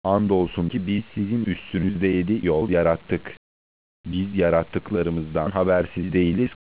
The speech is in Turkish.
Andolsun ki biz sizin üstünüzde 7 yol yarattık. Biz yarattıklarımızdan habersiz değiliz